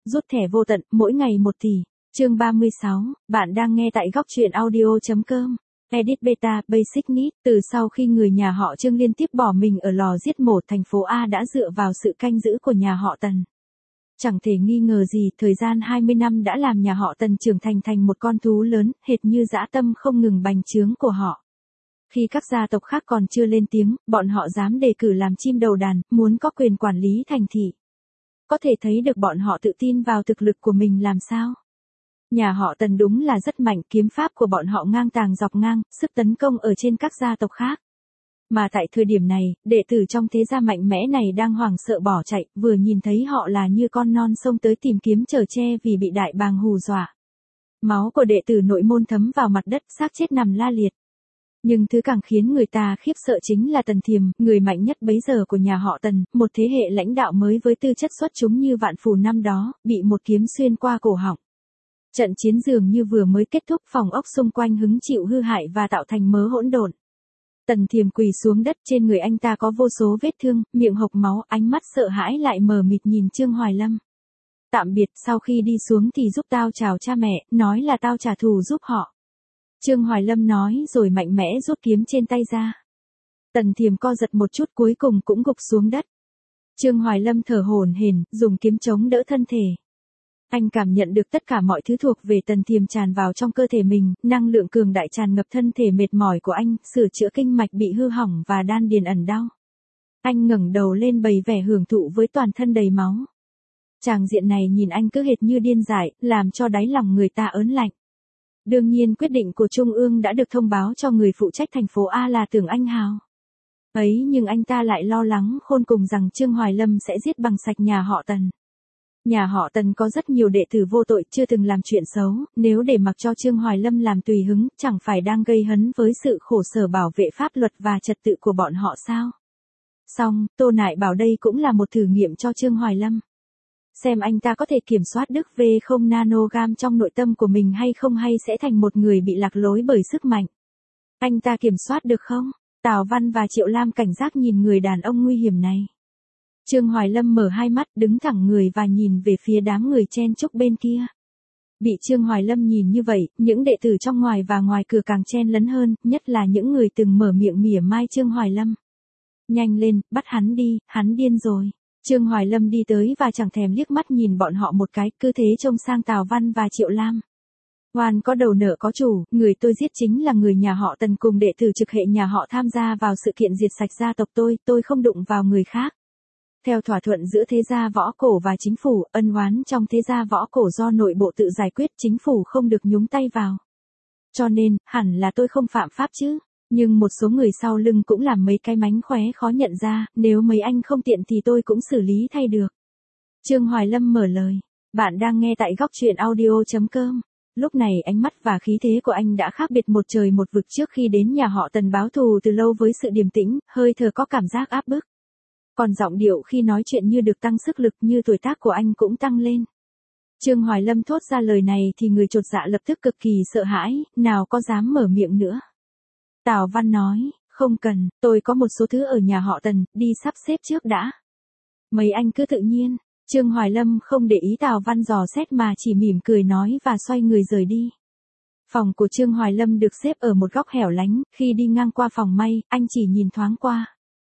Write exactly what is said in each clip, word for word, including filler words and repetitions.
rút thẻ vô tận, mỗi ngày một tỷ. Chương ba mươi sáu, bạn đang nghe tại góc truyện audio.com. Edit Beta, Basic Need. Từ sau khi người nhà họ Trương liên tiếp bỏ mình ở lò giết mổ, thành phố A đã dựa vào sự canh giữ của nhà họ Tần. Chẳng thể nghi ngờ gì, thời gian hai mươi năm đã làm nhà họ Tần trưởng thành thành một con thú lớn, hệt như dã tâm không ngừng bành trướng của họ. Khi các gia tộc khác còn chưa lên tiếng, bọn họ dám đề cử làm chim đầu đàn, muốn có quyền quản lý thành thị. Có thể thấy được bọn họ tự tin vào thực lực của mình làm sao. Nhà họ Tần đúng là rất mạnh, kiếm pháp của bọn họ ngang tàng dọc ngang, sức tấn công ở trên các gia tộc khác. Mà tại thời điểm này, đệ tử trong thế gia mạnh mẽ này đang hoảng sợ bỏ chạy, vừa nhìn thấy họ là như con non xông tới tìm kiếm chở che vì bị đại bàng hù dọa. Máu của đệ tử nội môn thấm vào mặt đất, xác chết nằm la liệt. Nhưng thứ càng khiến người ta khiếp sợ chính là Tần Thiềm, người mạnh nhất bấy giờ của nhà họ Tần, một thế hệ lãnh đạo mới với tư chất xuất chúng như vạn phù năm đó, bị một kiếm xuyên qua cổ họng. Trận chiến dường như vừa mới kết thúc, phòng ốc xung quanh hứng chịu hư hại và tạo thành mớ hỗn độn. Tần Thiềm quỳ xuống đất, trên người anh ta có vô số vết thương, miệng hộc máu, ánh mắt sợ hãi lại mờ mịt nhìn Trương Hoài Lâm. Tạm biệt, sau khi đi xuống thì giúp tao chào cha mẹ, nói là tao trả thù giúp họ. Trương Hoài Lâm nói rồi mạnh mẽ rút kiếm trên tay ra. Tần Thiềm co giật một chút, cuối cùng cũng gục xuống đất. Trương Hoài Lâm thở hổn hển, dùng kiếm chống đỡ thân thể. Anh cảm nhận được tất cả mọi thứ thuộc về Tần Thiềm tràn vào trong cơ thể mình, năng lượng cường đại tràn ngập thân thể mệt mỏi của anh, sửa chữa kinh mạch bị hư hỏng và đan điền ẩn đau. Anh ngẩng đầu lên bày vẻ hưởng thụ với toàn thân đầy máu. Tràng diện này nhìn anh cứ hệt như điên dại, làm cho đáy lòng người ta ớn lạnh. Đương nhiên quyết định của Trung ương đã được thông báo cho người phụ trách thành phố A là Tưởng Anh Hào. Ấy nhưng anh ta lại lo lắng khôn cùng rằng Trương Hoài Lâm sẽ giết bằng sạch nhà họ Tần. Nhà họ Tần có rất nhiều đệ tử vô tội chưa từng làm chuyện xấu, nếu để mặc cho Trương Hoài Lâm làm tùy hứng, chẳng phải đang gây hấn với sự khổ sở bảo vệ pháp luật và trật tự của bọn họ sao? Xong, Tô Nại bảo đây cũng là một thử nghiệm cho Trương Hoài Lâm. Xem anh ta có thể kiểm soát đức V không nanogam trong nội tâm của mình hay không, hay sẽ thành một người bị lạc lối bởi sức mạnh. Anh ta kiểm soát được không? Tào Văn và Triệu Lam cảnh giác nhìn người đàn ông nguy hiểm này. Trương Hoài Lâm mở hai mắt, đứng thẳng người và nhìn về phía đám người chen chúc bên kia. Bị Trương Hoài Lâm nhìn như vậy, những đệ tử trong ngoài và ngoài cửa càng chen lấn hơn, nhất là những người từng mở miệng mỉa mai Trương Hoài Lâm. Nhanh lên, bắt hắn đi, hắn điên rồi. Trương Hoài Lâm đi tới và chẳng thèm liếc mắt nhìn bọn họ một cái, cứ thế trông sang Tào Văn và Triệu Lam. Oan có đầu nợ có chủ, người tôi giết chính là người nhà họ Tần cùng đệ tử trực hệ nhà họ tham gia vào sự kiện diệt sạch gia tộc tôi, tôi không đụng vào người khác. Theo thỏa thuận giữa thế gia võ cổ và chính phủ, ân oán trong thế gia võ cổ do nội bộ tự giải quyết, chính phủ không được nhúng tay vào. Cho nên, hẳn là tôi không phạm pháp chứ. Nhưng một số người sau lưng cũng làm mấy cái mánh khóe khó nhận ra, nếu mấy anh không tiện thì tôi cũng xử lý thay được. Trương Hoài Lâm mở lời. Bạn đang nghe tại góc truyện audio.com. Lúc này ánh mắt và khí thế của anh đã khác biệt một trời một vực trước khi đến nhà họ Tần báo thù từ lâu với sự điềm tĩnh, hơi thở có cảm giác áp bức. Còn giọng điệu khi nói chuyện như được tăng sức lực, như tuổi tác của anh cũng tăng lên. Trương Hoài Lâm thốt ra lời này thì người chột dạ lập tức cực kỳ sợ hãi, nào có dám mở miệng nữa. Tào Văn nói, không cần, tôi có một số thứ ở nhà họ Tần, đi sắp xếp trước đã. Mấy anh cứ tự nhiên. Trương Hoài Lâm không để ý Tào Văn dò xét mà chỉ mỉm cười nói và xoay người rời đi. Phòng của Trương Hoài Lâm được xếp ở một góc hẻo lánh, khi đi ngang qua phòng may, anh chỉ nhìn thoáng qua.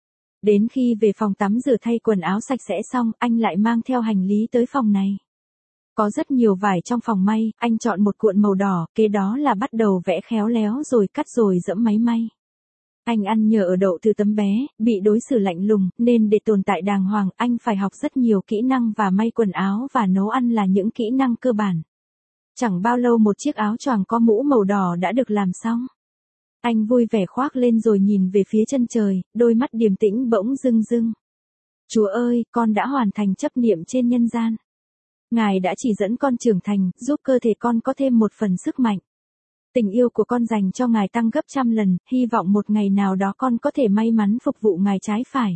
Đến khi về phòng tắm rửa thay quần áo sạch sẽ xong, anh lại mang theo hành lý tới phòng này. Có rất nhiều vải trong phòng may, anh chọn một cuộn màu đỏ, kế đó là bắt đầu vẽ khéo léo rồi cắt rồi dẫm máy may. Anh ăn nhờ ở đậu từ tấm bé, bị đối xử lạnh lùng, nên để tồn tại đàng hoàng, anh phải học rất nhiều kỹ năng và may quần áo và nấu ăn là những kỹ năng cơ bản. Chẳng bao lâu một chiếc áo choàng có mũ màu đỏ đã được làm xong. Anh vui vẻ khoác lên rồi nhìn về phía chân trời, đôi mắt điềm tĩnh bỗng rưng rưng. Chúa ơi, con đã hoàn thành chấp niệm trên nhân gian. Ngài đã chỉ dẫn con trưởng thành, giúp cơ thể con có thêm một phần sức mạnh. Tình yêu của con dành cho Ngài tăng gấp trăm lần, hy vọng một ngày nào đó con có thể may mắn phục vụ Ngài trái phải.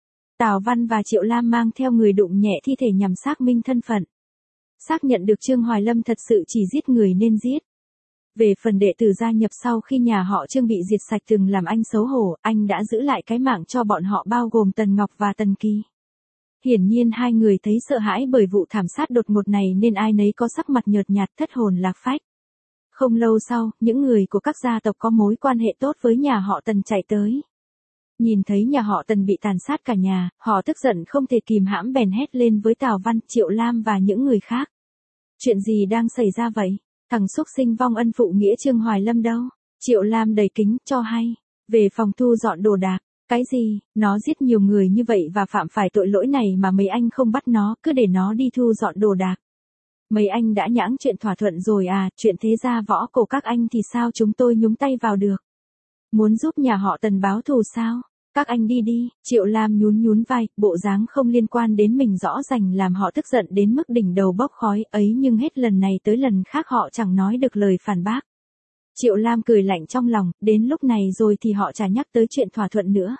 Tào Văn và Triệu Lam mang theo người đụng nhẹ thi thể nhằm xác minh thân phận. Xác nhận được Trương Hoài Lâm thật sự chỉ giết người nên giết. Về phần đệ tử gia nhập sau khi nhà họ Trương bị diệt sạch từng làm anh xấu hổ, anh đã giữ lại cái mạng cho bọn họ bao gồm Tần Ngọc và Tần Kỳ. Hiển nhiên hai người thấy sợ hãi bởi vụ thảm sát đột ngột này nên ai nấy có sắc mặt nhợt nhạt thất hồn lạc phách. Không lâu sau, những người của các gia tộc có mối quan hệ tốt với nhà họ Tần chạy tới. Nhìn thấy nhà họ Tần bị tàn sát cả nhà, họ tức giận không thể kìm hãm bèn hét lên với Tào Văn, Triệu Lam và những người khác. Chuyện gì đang xảy ra vậy? Thằng xúc sinh vong ân phụ nghĩa Trương Hoài Lâm đâu? Triệu Lam đầy kính, cho hay. Về phòng thu dọn đồ đạc. Cái gì, nó giết nhiều người như vậy và phạm phải tội lỗi này mà mấy anh không bắt nó, cứ để nó đi thu dọn đồ đạc. Mấy anh đã nhãng chuyện thỏa thuận rồi à, chuyện thế gia võ cổ các anh thì sao chúng tôi nhúng tay vào được? Muốn giúp nhà họ Tần báo thù sao? Các anh đi đi, Triệu Lam nhún nhún vai, bộ dáng không liên quan đến mình rõ ràng làm họ tức giận đến mức đỉnh đầu bốc khói ấy nhưng hết lần này tới lần khác họ chẳng nói được lời phản bác. Triệu Lam cười lạnh trong lòng, đến lúc này rồi thì họ chả nhắc tới chuyện thỏa thuận nữa.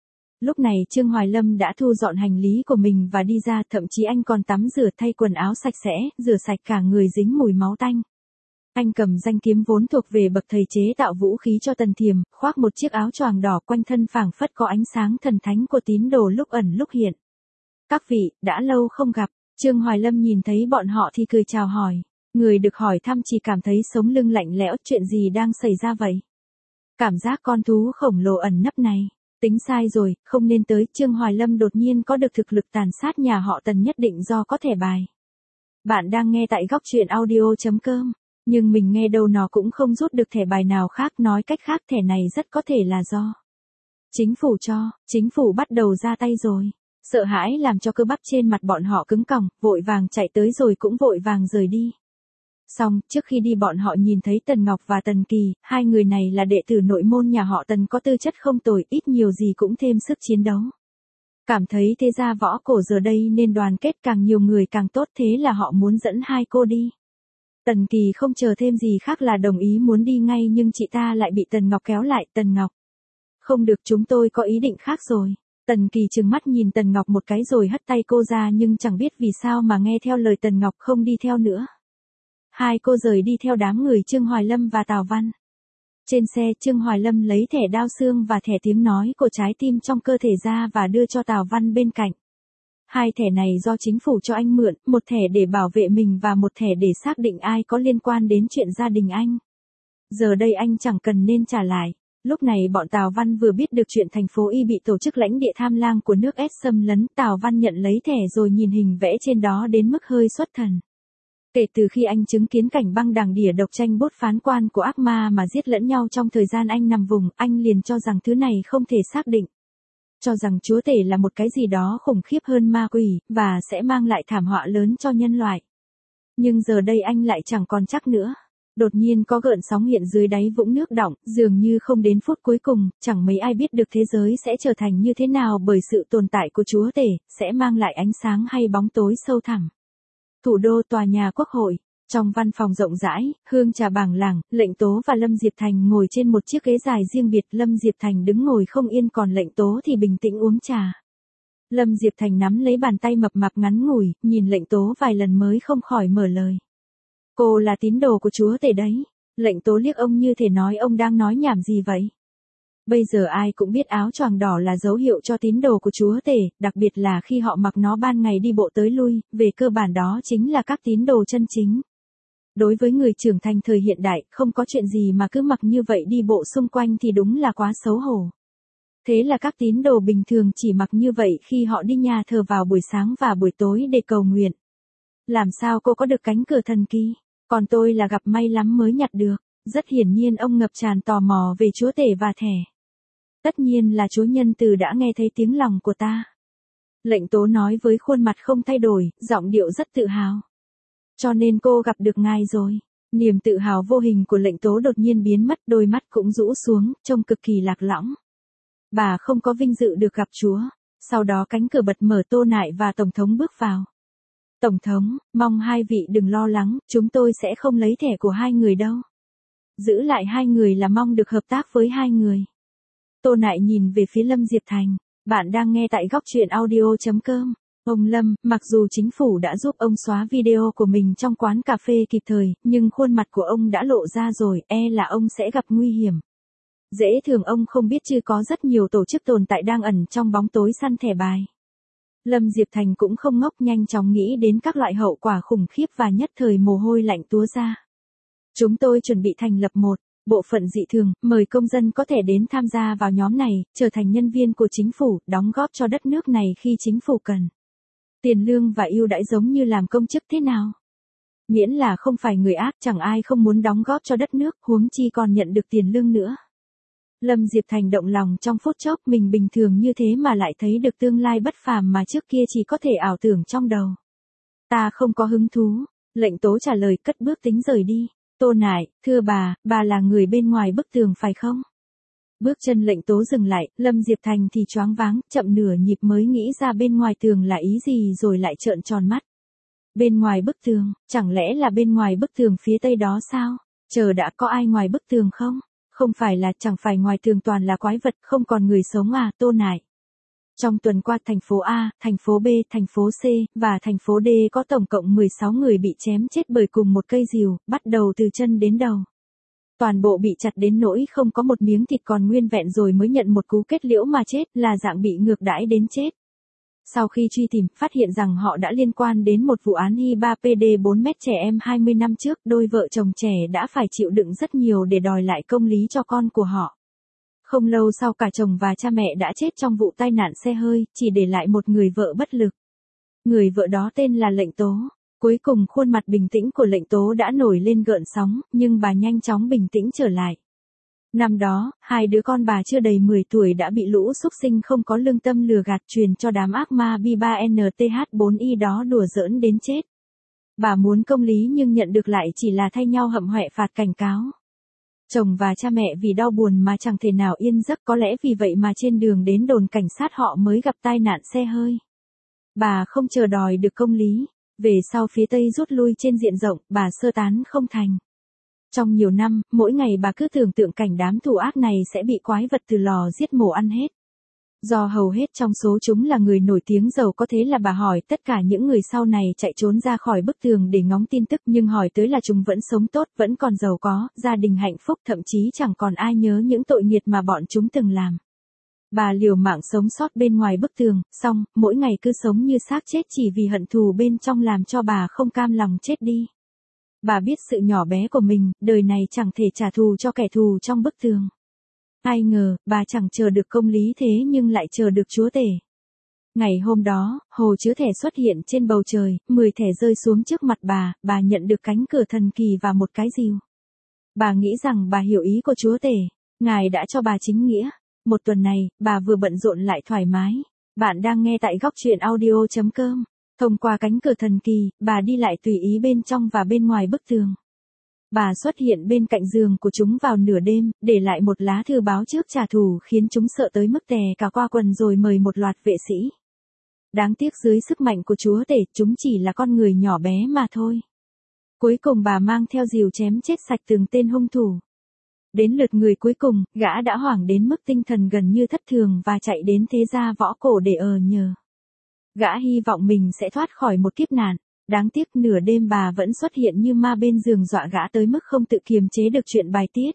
Lúc này Trương Hoài Lâm đã thu dọn hành lý của mình và đi ra, thậm chí anh còn tắm rửa thay quần áo sạch sẽ, rửa sạch cả người dính mùi máu tanh. Anh cầm danh kiếm vốn thuộc về bậc thầy chế tạo vũ khí cho Tần Thiềm, khoác một chiếc áo choàng đỏ quanh thân phảng phất có ánh sáng thần thánh của tín đồ lúc ẩn lúc hiện. Các vị, đã lâu không gặp, Trương Hoài Lâm nhìn thấy bọn họ thì cười chào hỏi. Người được hỏi thăm chỉ cảm thấy sống lưng lạnh lẽo, chuyện gì đang xảy ra vậy? Cảm giác con thú khổng lồ ẩn nấp này. Tính sai rồi, không nên tới. Trương Hoài Lâm đột nhiên có được thực lực tàn sát nhà họ Tần nhất định do có thẻ bài. Bạn đang nghe tại góc truyện audio.com. Nhưng mình nghe đâu nó cũng không rút được thẻ bài nào khác, nói cách khác thẻ này rất có thể là do chính phủ cho, chính phủ bắt đầu ra tay rồi. Sợ hãi làm cho cơ bắp trên mặt bọn họ cứng còng, vội vàng chạy tới rồi cũng vội vàng rời đi. Xong, trước khi đi bọn họ nhìn thấy Tần Ngọc và Tần Kỳ, hai người này là đệ tử nội môn nhà họ Tần có tư chất không tồi, ít nhiều gì cũng thêm sức chiến đấu. Cảm thấy thế gia võ cổ giờ đây nên đoàn kết càng nhiều người càng tốt, thế là họ muốn dẫn hai cô đi. Tần Kỳ không chờ thêm gì khác là đồng ý muốn đi ngay nhưng chị ta lại bị Tần Ngọc kéo lại. Tần Ngọc, không được, chúng tôi có ý định khác rồi. Tần Kỳ trừng mắt nhìn Tần Ngọc một cái rồi hất tay cô ra nhưng chẳng biết vì sao mà nghe theo lời Tần Ngọc không đi theo nữa. Hai cô rời đi theo đám người Trương Hoài Lâm và Tào Văn. Trên xe Trương Hoài Lâm lấy thẻ đao xương và thẻ tiếng nói của trái tim trong cơ thể ra và đưa cho Tào Văn bên cạnh. Hai thẻ này do chính phủ cho anh mượn, một thẻ để bảo vệ mình và một thẻ để xác định ai có liên quan đến chuyện gia đình anh. Giờ đây anh chẳng cần nên trả lại. Lúc này bọn Tào Văn vừa biết được chuyện thành phố Y bị tổ chức lãnh địa tham lang của nước S xâm lấn. Tào Văn nhận lấy thẻ rồi nhìn hình vẽ trên đó đến mức hơi xuất thần. Kể từ khi anh chứng kiến cảnh băng đằng đỉa độc tranh bốt phán quan của ác ma mà giết lẫn nhau trong thời gian anh nằm vùng, anh liền cho rằng thứ này không thể xác định. Cho rằng chúa tể là một cái gì đó khủng khiếp hơn ma quỷ, và sẽ mang lại thảm họa lớn cho nhân loại. Nhưng giờ đây anh lại chẳng còn chắc nữa. Đột nhiên có gợn sóng hiện dưới đáy vũng nước đọng, dường như không đến phút cuối cùng, chẳng mấy ai biết được thế giới sẽ trở thành như thế nào bởi sự tồn tại của chúa tể, sẽ mang lại ánh sáng hay bóng tối sâu thẳm. Thủ đô, tòa nhà quốc hội. Trong văn phòng rộng rãi, hương trà bảng lảng, Lệnh Tố và Lâm Diệp Thành ngồi trên một chiếc ghế dài riêng biệt. Lâm Diệp Thành đứng ngồi không yên còn Lệnh Tố thì bình tĩnh uống trà. Lâm Diệp Thành nắm lấy bàn tay mập mạp ngắn ngủi, nhìn Lệnh Tố vài lần mới không khỏi mở lời. Cô là tín đồ của chúa tể đấy. Lệnh Tố liếc ông như thể nói ông đang nói nhảm gì vậy. Bây giờ ai cũng biết áo choàng đỏ là dấu hiệu cho tín đồ của chúa tể, đặc biệt là khi họ mặc nó ban ngày đi bộ tới lui, về cơ bản đó chính là các tín đồ chân chính. Đối với người trưởng thành thời hiện đại, không có chuyện gì mà cứ mặc như vậy đi bộ xung quanh thì đúng là quá xấu hổ. Thế là các tín đồ bình thường chỉ mặc như vậy khi họ đi nhà thờ vào buổi sáng và buổi tối để cầu nguyện. Làm sao cô có được cánh cửa thần kỳ? Còn tôi là gặp may lắm mới nhặt được. Rất hiển nhiên ông ngập tràn tò mò về chúa tể và thẻ. Tất nhiên là chúa nhân từ đã nghe thấy tiếng lòng của ta. Lệnh Tố nói với khuôn mặt không thay đổi, giọng điệu rất tự hào. Cho nên cô gặp được ngài rồi. Niềm tự hào vô hình của Lệnh Tố đột nhiên biến mất, đôi mắt cũng rũ xuống, trông cực kỳ lạc lõng. Bà không có vinh dự được gặp chúa. Sau đó cánh cửa bật mở, Tô Nại và Tổng thống bước vào. Tổng thống, mong hai vị đừng lo lắng, chúng tôi sẽ không lấy thẻ của hai người đâu. Giữ lại hai người là mong được hợp tác với hai người. Tô Nại nhìn về phía Lâm Diệp Thành. Bạn đang nghe tại góc truyện audio.com. Ông Lâm, mặc dù chính phủ đã giúp ông xóa video của mình trong quán cà phê kịp thời, nhưng khuôn mặt của ông đã lộ ra rồi, e là ông sẽ gặp nguy hiểm. Dễ thường ông không biết chứ có rất nhiều tổ chức tồn tại đang ẩn trong bóng tối săn thẻ bài. Lâm Diệp Thành cũng không ngốc, nhanh chóng nghĩ đến các loại hậu quả khủng khiếp và nhất thời mồ hôi lạnh túa ra. Chúng tôi chuẩn bị thành lập một bộ phận dị thường, mời công dân có thể đến tham gia vào nhóm này, trở thành nhân viên của chính phủ, đóng góp cho đất nước này khi chính phủ cần. Tiền lương và ưu đãi giống như làm công chức thế nào? Miễn là không phải người ác, chẳng ai không muốn đóng góp cho đất nước, huống chi còn nhận được tiền lương nữa. Lâm Diệp Thành động lòng trong phút chốc, mình bình thường như thế mà lại thấy được tương lai bất phàm mà trước kia chỉ có thể ảo tưởng trong đầu. Ta không có hứng thú, Lệnh Tố trả lời, cất bước tính rời đi. Tô Nại, thưa bà, bà là người bên ngoài bức tường phải không? Bước chân Lệnh Tố dừng lại, Lâm Diệp Thành thì choáng váng, chậm nửa nhịp mới nghĩ ra bên ngoài tường là ý gì rồi lại trợn tròn mắt. Bên ngoài bức tường, chẳng lẽ là bên ngoài bức tường phía tây đó sao? Chờ đã, có ai ngoài bức tường không? Không phải là, chẳng phải ngoài tường toàn là quái vật, không còn người sống à, Tô Nại. Trong tuần qua thành phố A, thành phố B, thành phố C, và thành phố D có tổng cộng mười sáu người bị chém chết bởi cùng một cây rìu, bắt đầu từ chân đến đầu. Toàn bộ bị chặt đến nỗi không có một miếng thịt còn nguyên vẹn rồi mới nhận một cú kết liễu mà chết, là dạng bị ngược đãi đến chết. Sau khi truy tìm, phát hiện rằng họ đã liên quan đến một vụ án I ba P D bốn mét trẻ em hai mươi năm trước, đôi vợ chồng trẻ đã phải chịu đựng rất nhiều để đòi lại công lý cho con của họ. Không lâu sau cả chồng và cha mẹ đã chết trong vụ tai nạn xe hơi, chỉ để lại một người vợ bất lực. Người vợ đó tên là Lệnh Tố. Cuối cùng khuôn mặt bình tĩnh của Lệnh Tố đã nổi lên gợn sóng, nhưng bà nhanh chóng bình tĩnh trở lại. Năm đó, hai đứa con bà chưa đầy mười tuổi đã bị lũ súc sinh không có lương tâm lừa gạt truyền cho đám ác ma B ba N T H bốn I đó đùa giỡn đến chết. Bà muốn công lý nhưng nhận được lại chỉ là thay nhau hậm họe phạt cảnh cáo. Chồng và cha mẹ vì đau buồn mà chẳng thể nào yên giấc, có lẽ vì vậy mà trên đường đến đồn cảnh sát họ mới gặp tai nạn xe hơi. Bà không chờ đòi được công lý. Về sau phía Tây rút lui trên diện rộng, bà sơ tán không thành. Trong nhiều năm, mỗi ngày bà cứ tưởng tượng cảnh đám thù ác này sẽ bị quái vật từ lò giết mổ ăn hết. Do hầu hết trong số chúng là người nổi tiếng giàu có, thế là bà hỏi tất cả những người sau này chạy trốn ra khỏi bức tường để ngóng tin tức, nhưng hỏi tới là chúng vẫn sống tốt, vẫn còn giàu có, gia đình hạnh phúc, thậm chí chẳng còn ai nhớ những tội nghiệt mà bọn chúng từng làm. Bà liều mạng sống sót bên ngoài bức tường, xong, mỗi ngày cứ sống như xác chết chỉ vì hận thù bên trong làm cho bà không cam lòng chết đi. Bà biết sự nhỏ bé của mình, đời này chẳng thể trả thù cho kẻ thù trong bức tường. Ai ngờ, bà chẳng chờ được công lý thế nhưng lại chờ được chúa tể. Ngày hôm đó, hồ chứa thẻ xuất hiện trên bầu trời, mười thẻ rơi xuống trước mặt bà, bà nhận được cánh cửa thần kỳ và một cái rìu. Bà nghĩ rằng bà hiểu ý của chúa tể, ngài đã cho bà chính nghĩa. Một tuần này, bà vừa bận rộn lại thoải mái. Bạn đang nghe tại góc truyện audio chấm com. Thông qua cánh cửa thần kỳ, bà đi lại tùy ý bên trong và bên ngoài bức tường. Bà xuất hiện bên cạnh giường của chúng vào nửa đêm, để lại một lá thư báo trước trả thù khiến chúng sợ tới mức tè cả qua quần rồi mời một loạt vệ sĩ. Đáng tiếc dưới sức mạnh của chúa tể, chúng chỉ là con người nhỏ bé mà thôi. Cuối cùng bà mang theo rìu chém chết sạch từng tên hung thủ. Đến lượt người cuối cùng, gã đã hoảng đến mức tinh thần gần như thất thường và chạy đến thế gia võ cổ để ờ nhờ. Gã hy vọng mình sẽ thoát khỏi một kiếp nạn. Đáng tiếc nửa đêm bà vẫn xuất hiện như ma bên giường dọa gã tới mức không tự kiềm chế được chuyện bài tiết.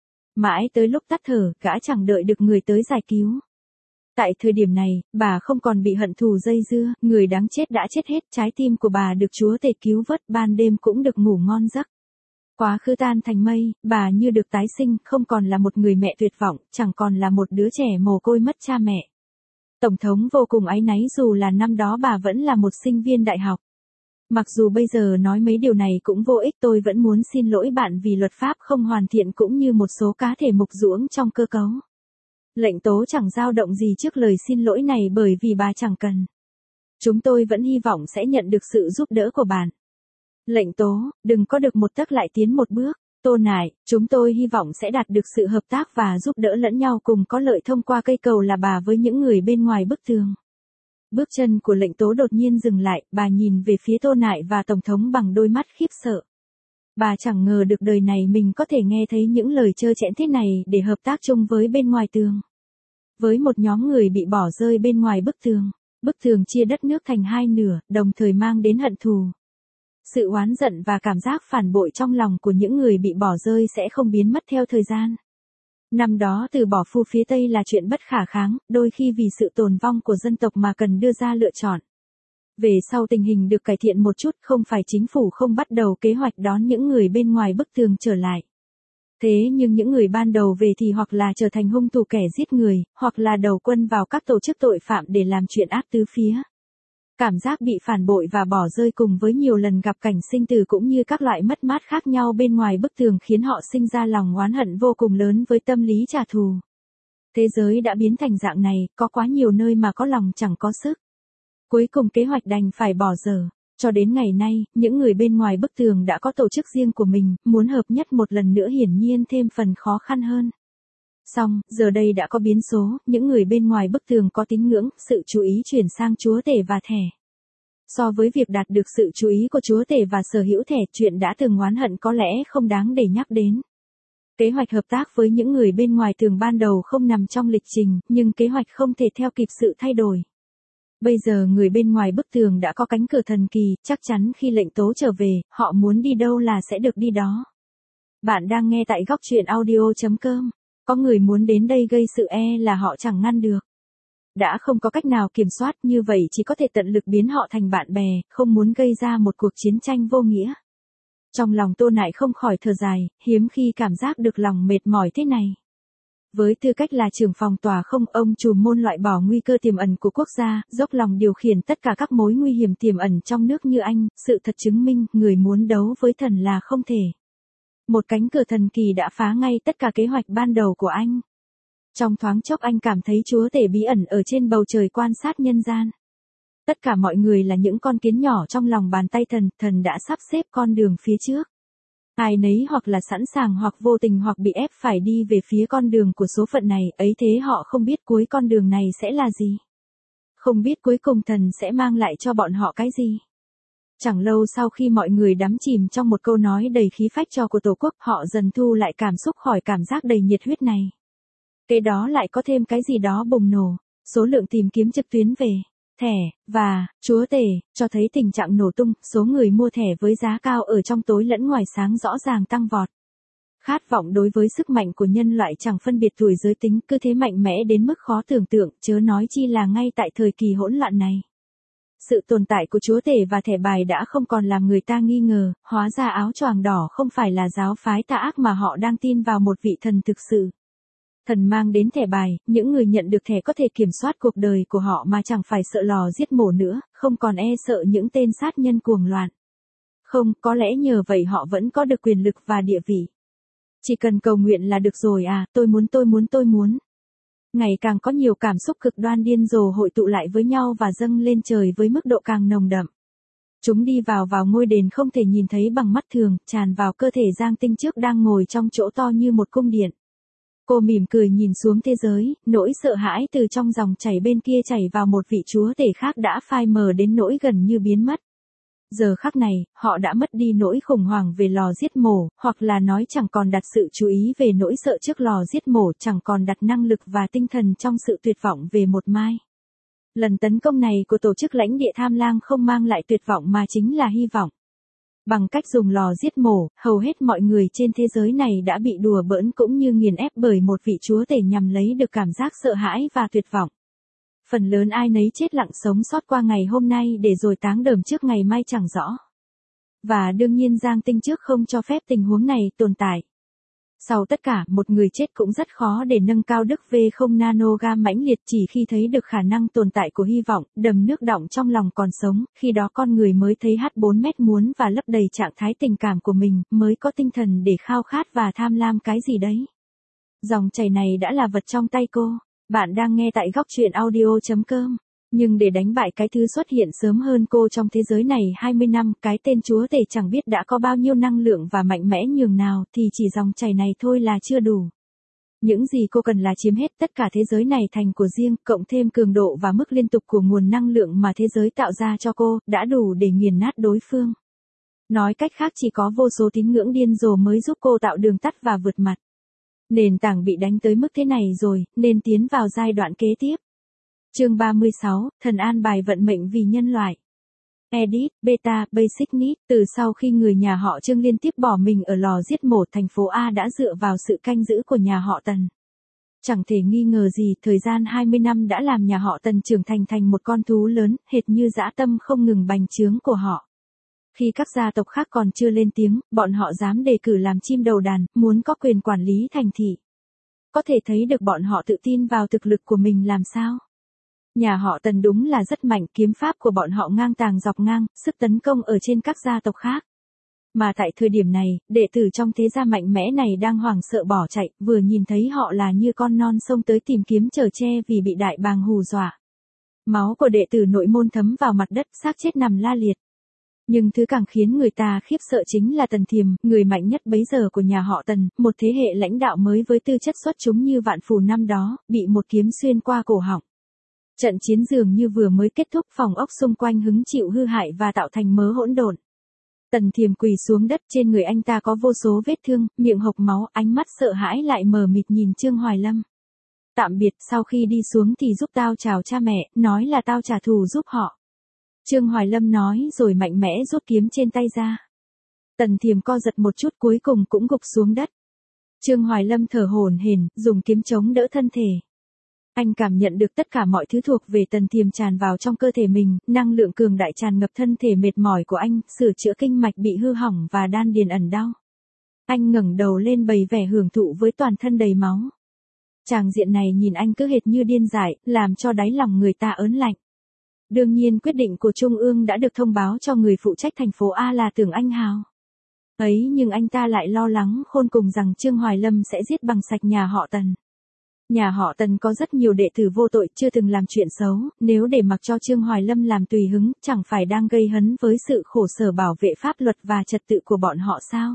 Mãi tới lúc tắt thở, gã chẳng đợi được người tới giải cứu. Tại thời điểm này, bà không còn bị hận thù dây dưa, người đáng chết đã chết hết, trái tim của bà được chúa tể cứu vớt, ban đêm cũng được ngủ ngon giấc. Quá khứ tan thành mây, bà như được tái sinh, không còn là một người mẹ tuyệt vọng, chẳng còn là một đứa trẻ mồ côi mất cha mẹ. Tổng thống vô cùng áy náy dù là năm đó bà vẫn là một sinh viên đại học. Mặc dù bây giờ nói mấy điều này cũng vô ích, tôi vẫn muốn xin lỗi bạn vì luật pháp không hoàn thiện cũng như một số cá thể mục ruỗng trong cơ cấu. Lệnh Tố chẳng dao động gì trước lời xin lỗi này bởi vì bà chẳng cần. Chúng tôi vẫn hy vọng sẽ nhận được sự giúp đỡ của bạn. Lệnh Tố, đừng có được một tấc lại tiến một bước. Tô Nại, chúng tôi hy vọng sẽ đạt được sự hợp tác và giúp đỡ lẫn nhau cùng có lợi thông qua cây cầu là bà với những người bên ngoài bức tường. Bước chân của Lệnh Tố đột nhiên dừng lại, bà nhìn về phía Tô Nại và Tổng thống bằng đôi mắt khiếp sợ. Bà chẳng ngờ được đời này mình có thể nghe thấy những lời trơ trẽn thế này để hợp tác chung với bên ngoài tường. Với một nhóm người bị bỏ rơi bên ngoài bức tường, bức tường chia đất nước thành hai nửa, đồng thời mang đến hận thù. Sự oán giận và cảm giác phản bội trong lòng của những người bị bỏ rơi sẽ không biến mất theo thời gian. Năm đó từ bỏ phu phía Tây là chuyện bất khả kháng, đôi khi vì sự tồn vong của dân tộc mà cần đưa ra lựa chọn. Về sau tình hình được cải thiện một chút, không phải chính phủ không bắt đầu kế hoạch đón những người bên ngoài bức tường trở lại. Thế nhưng những người ban đầu về thì hoặc là trở thành hung thủ kẻ giết người, hoặc là đầu quân vào các tổ chức tội phạm để làm chuyện ác tứ phía. Cảm giác bị phản bội và bỏ rơi cùng với nhiều lần gặp cảnh sinh tử cũng như các loại mất mát khác nhau bên ngoài bức tường khiến họ sinh ra lòng oán hận vô cùng lớn với tâm lý trả thù. Thế giới đã biến thành dạng này, có quá nhiều nơi mà có lòng chẳng có sức. Cuối cùng kế hoạch đành phải bỏ dở. Cho đến ngày nay, những người bên ngoài bức tường đã có tổ chức riêng của mình, muốn hợp nhất một lần nữa hiển nhiên thêm phần khó khăn hơn. Xong, giờ đây đã có biến số, những người bên ngoài bức tường có tín ngưỡng, sự chú ý chuyển sang chúa tể và thẻ. So với việc đạt được sự chú ý của chúa tể và sở hữu thẻ, chuyện đã từng oán hận có lẽ không đáng để nhắc đến. Kế hoạch hợp tác với những người bên ngoài tường ban đầu không nằm trong lịch trình, nhưng kế hoạch không thể theo kịp sự thay đổi. Bây giờ người bên ngoài bức tường đã có cánh cửa thần kỳ, chắc chắn khi lệnh tố trở về, họ muốn đi đâu là sẽ được đi đó. Bạn đang nghe tại góc truyện audio chấm com. Có người muốn đến đây gây sự e là họ chẳng ngăn được. Đã không có cách nào kiểm soát, như vậy chỉ có thể tận lực biến họ thành bạn bè, không muốn gây ra một cuộc chiến tranh vô nghĩa. Trong lòng Tô Nại không khỏi thở dài, hiếm khi cảm giác được lòng mệt mỏi thế này. Với tư cách là trưởng phòng tòa không, ông trùm môn loại bỏ nguy cơ tiềm ẩn của quốc gia, dốc lòng điều khiển tất cả các mối nguy hiểm tiềm ẩn trong nước như anh, sự thật chứng minh, người muốn đấu với thần là không thể. Một cánh cửa thần kỳ đã phá ngay tất cả kế hoạch ban đầu của anh. Trong thoáng chốc anh cảm thấy chúa tể bí ẩn ở trên bầu trời quan sát nhân gian. Tất cả mọi người là những con kiến nhỏ trong lòng bàn tay thần, thần đã sắp xếp con đường phía trước. Ai nấy hoặc là sẵn sàng hoặc vô tình hoặc bị ép phải đi về phía con đường của số phận này, ấy thế họ không biết cuối con đường này sẽ là gì. Không biết cuối cùng thần sẽ mang lại cho bọn họ cái gì. Chẳng lâu sau khi mọi người đắm chìm trong một câu nói đầy khí phách cho của Tổ quốc, họ dần thu lại cảm xúc khỏi cảm giác đầy nhiệt huyết này. Kế đó lại có thêm cái gì đó bùng nổ, số lượng tìm kiếm trực tuyến về thẻ và chúa tể cho thấy tình trạng nổ tung, số người mua thẻ với giá cao ở trong tối lẫn ngoài sáng rõ ràng tăng vọt. Khát vọng đối với sức mạnh của nhân loại chẳng phân biệt tuổi giới tính, cứ thế mạnh mẽ đến mức khó tưởng tượng, chớ nói chi là ngay tại thời kỳ hỗn loạn này. Sự tồn tại của chúa tể và thẻ bài đã không còn làm người ta nghi ngờ, hóa ra áo choàng đỏ không phải là giáo phái tà ác mà họ đang tin vào một vị thần thực sự. Thần mang đến thẻ bài, những người nhận được thẻ có thể kiểm soát cuộc đời của họ mà chẳng phải sợ lò giết mổ nữa, không còn e sợ những tên sát nhân cuồng loạn. Không, có lẽ nhờ vậy họ vẫn có được quyền lực và địa vị. Chỉ cần cầu nguyện là được rồi à, tôi muốn tôi muốn tôi muốn. Ngày càng có nhiều cảm xúc cực đoan điên rồ hội tụ lại với nhau và dâng lên trời với mức độ càng nồng đậm. Chúng đi vào vào ngôi đền không thể nhìn thấy bằng mắt thường, tràn vào cơ thể Giang Tinh trước đang ngồi trong chỗ to như một cung điện. Cô mỉm cười nhìn xuống thế giới, nỗi sợ hãi từ trong dòng chảy bên kia chảy vào một vị chúa tể khác đã phai mờ đến nỗi gần như biến mất. Giờ khắc này, họ đã mất đi nỗi khủng hoảng về lò giết mổ, hoặc là nói chẳng còn đặt sự chú ý về nỗi sợ trước lò giết mổ, chẳng còn đặt năng lực và tinh thần trong sự tuyệt vọng về một mai. Lần tấn công này của tổ chức lãnh địa tham lang không mang lại tuyệt vọng mà chính là hy vọng. Bằng cách dùng lò giết mổ, hầu hết mọi người trên thế giới này đã bị đùa bỡn cũng như nghiền ép bởi một vị chúa tể nhằm lấy được cảm giác sợ hãi và tuyệt vọng. Phần lớn ai nấy chết lặng sống sót qua ngày hôm nay để rồi táng đờm trước ngày mai chẳng rõ. Và đương nhiên Giang Tinh trước không cho phép tình huống này tồn tại. Sau tất cả, một người chết cũng rất khó để nâng cao đức V không nanogam mãnh liệt, chỉ khi thấy được khả năng tồn tại của hy vọng, đầm nước đọng trong lòng còn sống, khi đó con người mới thấy H bốn mét muốn và lấp đầy trạng thái tình cảm của mình, mới có tinh thần để khao khát và tham lam cái gì đấy. Dòng chảy này đã là vật trong tay cô. Bạn đang nghe tại góc truyện audio chấm com. Nhưng để đánh bại cái thứ xuất hiện sớm hơn cô trong thế giới này hai mươi năm, cái tên chúa tể chẳng biết đã có bao nhiêu năng lượng và mạnh mẽ nhường nào, thì chỉ dòng chảy này thôi là chưa đủ. Những gì cô cần là chiếm hết tất cả thế giới này thành của riêng, cộng thêm cường độ và mức liên tục của nguồn năng lượng mà thế giới tạo ra cho cô, đã đủ để nghiền nát đối phương. Nói cách khác chỉ có vô số tín ngưỡng điên rồ mới giúp cô tạo đường tắt và vượt mặt. Nền tảng bị đánh tới mức thế này rồi, nên tiến vào giai đoạn kế tiếp. Chương ba mươi sáu, thần an bài vận mệnh vì nhân loại. Edit, Beta, Basic Need. Từ sau khi người nhà họ Trương liên tiếp bỏ mình ở lò giết mổ thành phố A đã dựa vào sự canh giữ của nhà họ Tần. Chẳng thể nghi ngờ gì, thời gian hai mươi năm đã làm nhà họ Tần trưởng thành thành một con thú lớn, hệt như dã tâm không ngừng bành trướng của họ. Khi các gia tộc khác còn chưa lên tiếng, bọn họ dám đề cử làm chim đầu đàn, muốn có quyền quản lý thành thị. Có thể thấy được bọn họ tự tin vào thực lực của mình làm sao. Nhà họ Tần đúng là rất mạnh, kiếm pháp của bọn họ ngang tàng dọc ngang, sức tấn công ở trên các gia tộc khác. Mà tại thời điểm này, đệ tử trong thế gia mạnh mẽ này đang hoảng sợ bỏ chạy, vừa nhìn thấy họ là như con non xông tới tìm kiếm chở che vì bị đại bàng hù dọa. Máu của đệ tử nội môn thấm vào mặt đất, xác chết nằm la liệt. Nhưng thứ càng khiến người ta khiếp sợ chính là Tần Thiềm, người mạnh nhất bấy giờ của nhà họ Tần, một thế hệ lãnh đạo mới với tư chất xuất chúng như vạn phù năm đó, bị một kiếm xuyên qua cổ họng. Trận chiến dường như vừa mới kết thúc, phòng ốc xung quanh hứng chịu hư hại và tạo thành mớ hỗn độn. Tần Thiềm quỳ xuống đất, trên người anh ta có vô số vết thương, miệng hộc máu, ánh mắt sợ hãi lại mờ mịt nhìn Trương Hoài Lâm. Tạm biệt, sau khi đi xuống thì giúp tao chào cha mẹ, nói là tao trả thù giúp họ. Trương Hoài Lâm nói rồi mạnh mẽ rút kiếm trên tay ra. Tần Thiềm co giật một chút, cuối cùng cũng gục xuống đất. Trương Hoài Lâm thở hổn hển, dùng kiếm chống đỡ thân thể. Anh cảm nhận được tất cả mọi thứ thuộc về Tần Thiềm tràn vào trong cơ thể mình, năng lượng cường đại tràn ngập thân thể mệt mỏi của anh, sửa chữa kinh mạch bị hư hỏng và đan điền ẩn đau. Anh ngẩng đầu lên bày vẻ hưởng thụ với toàn thân đầy máu. Tràng diện này nhìn anh cứ hệt như điên dại, làm cho đáy lòng người ta ớn lạnh. Đương nhiên quyết định của Trung ương đã được thông báo cho người phụ trách thành phố A là Tưởng Anh Hào. Ấy nhưng anh ta lại lo lắng khôn cùng rằng Trương Hoài Lâm sẽ giết bằng sạch nhà họ Tần. Nhà họ Tần có rất nhiều đệ tử vô tội chưa từng làm chuyện xấu, nếu để mặc cho Trương Hoài Lâm làm tùy hứng, chẳng phải đang gây hấn với sự khổ sở bảo vệ pháp luật và trật tự của bọn họ sao?